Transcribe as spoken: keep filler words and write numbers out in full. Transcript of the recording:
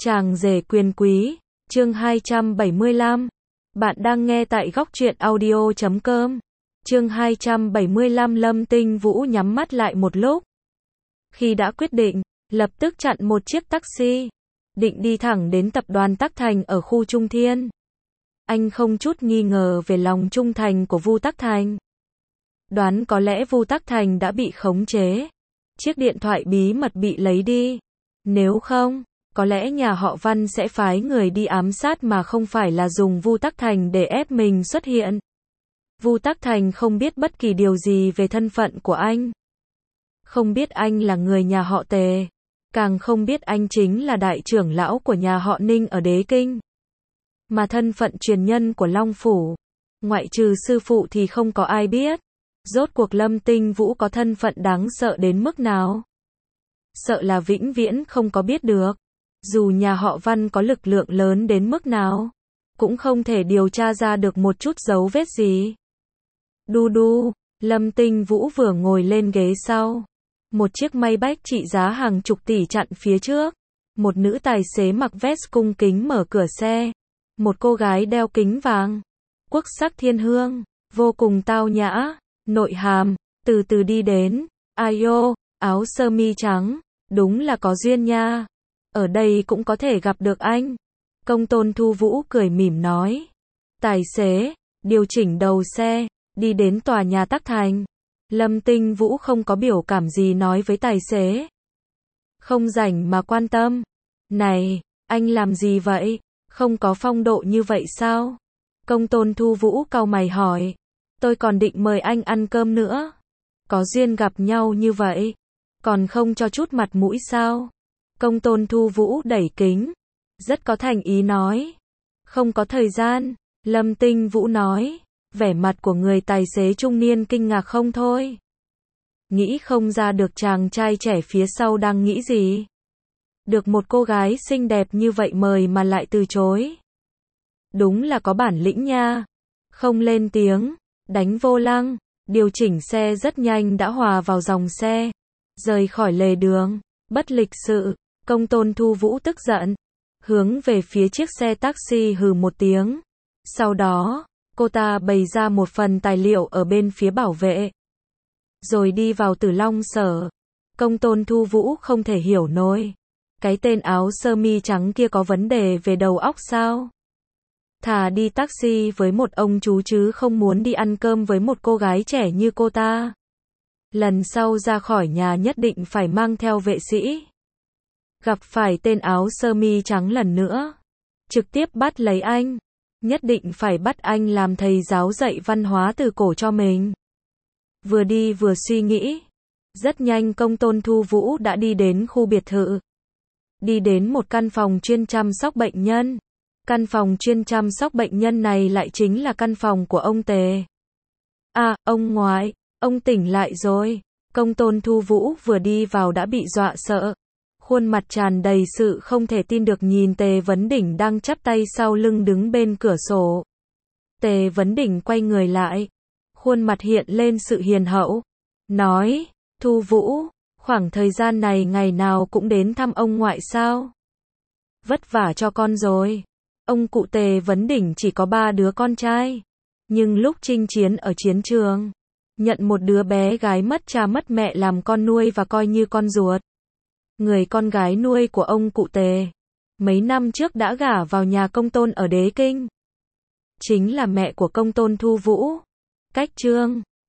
Chàng rể quyền quý, chương hai trăm bảy mươi lăm. Bạn đang nghe tại góc truyện audio chấm com. Chương hai trăm bảy mươi lăm. Lâm Tinh Vũ nhắm mắt lại một lúc. Khi đã quyết định, lập tức chặn một chiếc taxi, định đi thẳng đến tập đoàn Tắc Thành ở khu Trung Thiên. Anh không chút nghi ngờ về lòng trung thành của Vu Tắc Thành. Đoán có lẽ Vu Tắc Thành đã bị khống chế. Chiếc điện thoại bí mật bị lấy đi. Nếu không, có lẽ nhà họ Văn sẽ phái người đi ám sát mà không phải là dùng Vu Tắc Thành để ép mình xuất hiện. Vu Tắc Thành không biết bất kỳ điều gì về thân phận của anh. Không biết anh là người nhà họ Tề. Càng không biết anh chính là đại trưởng lão của nhà họ Ninh ở Đế Kinh. Mà thân phận truyền nhân của Long Phủ, ngoại trừ sư phụ thì không có ai biết. Rốt cuộc Lâm Tinh Vũ có thân phận đáng sợ đến mức nào? Sợ là vĩnh viễn không có biết được. Dù nhà họ Văn có lực lượng lớn đến mức nào, cũng không thể điều tra ra được một chút dấu vết gì. Đu đu, Lâm Tinh Vũ vừa ngồi lên ghế sau. Một chiếc Maybach trị giá hàng chục tỷ chặn phía trước. Một nữ tài xế mặc vest cung kính mở cửa xe. Một cô gái đeo kính vàng, quốc sắc thiên hương, vô cùng tao nhã, nội hàm, từ từ đi đến. Ai ô, áo sơ mi trắng, đúng là có duyên nha. Ở đây cũng có thể gặp được anh. Công tôn Thu Vũ cười mỉm nói. Tài xế, điều chỉnh đầu xe, đi đến tòa nhà Tắc Thành. Lâm Tinh Vũ không có biểu cảm gì nói với tài xế. Không rảnh mà quan tâm. Này, anh làm gì vậy? Không có phong độ như vậy sao? Công tôn Thu Vũ cau mày hỏi. Tôi còn định mời anh ăn cơm nữa. Có duyên gặp nhau như vậy, còn không cho chút mặt mũi sao? Công tôn Thu Vũ đẩy kính, rất có thành ý nói. Không có thời gian, Lâm Tinh Vũ nói. Vẻ mặt của người tài xế trung niên kinh ngạc không thôi. Nghĩ không ra được chàng trai trẻ phía sau đang nghĩ gì. Được một cô gái xinh đẹp như vậy mời mà lại từ chối. Đúng là có bản lĩnh nha. Không lên tiếng, đánh vô lăng, điều chỉnh xe rất nhanh đã hòa vào dòng xe. Rời khỏi lề đường, bất lịch sự, công tôn Thu Vũ tức giận. Hướng về phía chiếc xe taxi hừ một tiếng. Sau đó, cô ta bày ra một phần tài liệu ở bên phía bảo vệ. Rồi đi vào Tử Long Sở. Công tôn Thu Vũ không thể hiểu nổi. Cái tên áo sơ mi trắng kia có vấn đề về đầu óc sao? Thà đi taxi với một ông chú chứ không muốn đi ăn cơm với một cô gái trẻ như cô ta. Lần sau ra khỏi nhà nhất định phải mang theo vệ sĩ. Gặp phải tên áo sơ mi trắng lần nữa, trực tiếp bắt lấy anh. Nhất định phải bắt anh làm thầy giáo dạy văn hóa từ cổ cho mình. Vừa đi vừa suy nghĩ. Rất nhanh công tôn Thu Vũ đã đi đến khu biệt thự. Đi đến một căn phòng chuyên chăm sóc bệnh nhân. Căn phòng chuyên chăm sóc bệnh nhân này lại chính là căn phòng của ông Tề. À, ông ngoại, ông tỉnh lại rồi. Công tôn Thu Vũ vừa đi vào đã bị dọa sợ. Khuôn mặt tràn đầy sự không thể tin được nhìn Tề Vấn Đỉnh đang chắp tay sau lưng đứng bên cửa sổ. Tề Vấn Đỉnh quay người lại. Khuôn mặt hiện lên sự hiền hậu. Nói, Thu Vũ, khoảng thời gian này ngày nào cũng đến thăm ông ngoại sao? Vất vả cho con rồi. Ông cụ Tề Vấn Đỉnh chỉ có ba đứa con trai. Nhưng lúc chinh chiến ở chiến trường, nhận một đứa bé gái mất cha mất mẹ làm con nuôi và coi như con ruột. Người con gái nuôi của ông cụ Tề, mấy năm trước đã gả vào nhà công tôn ở Đế Kinh. Chính là mẹ của công tôn Thu Vũ. Cách Trương,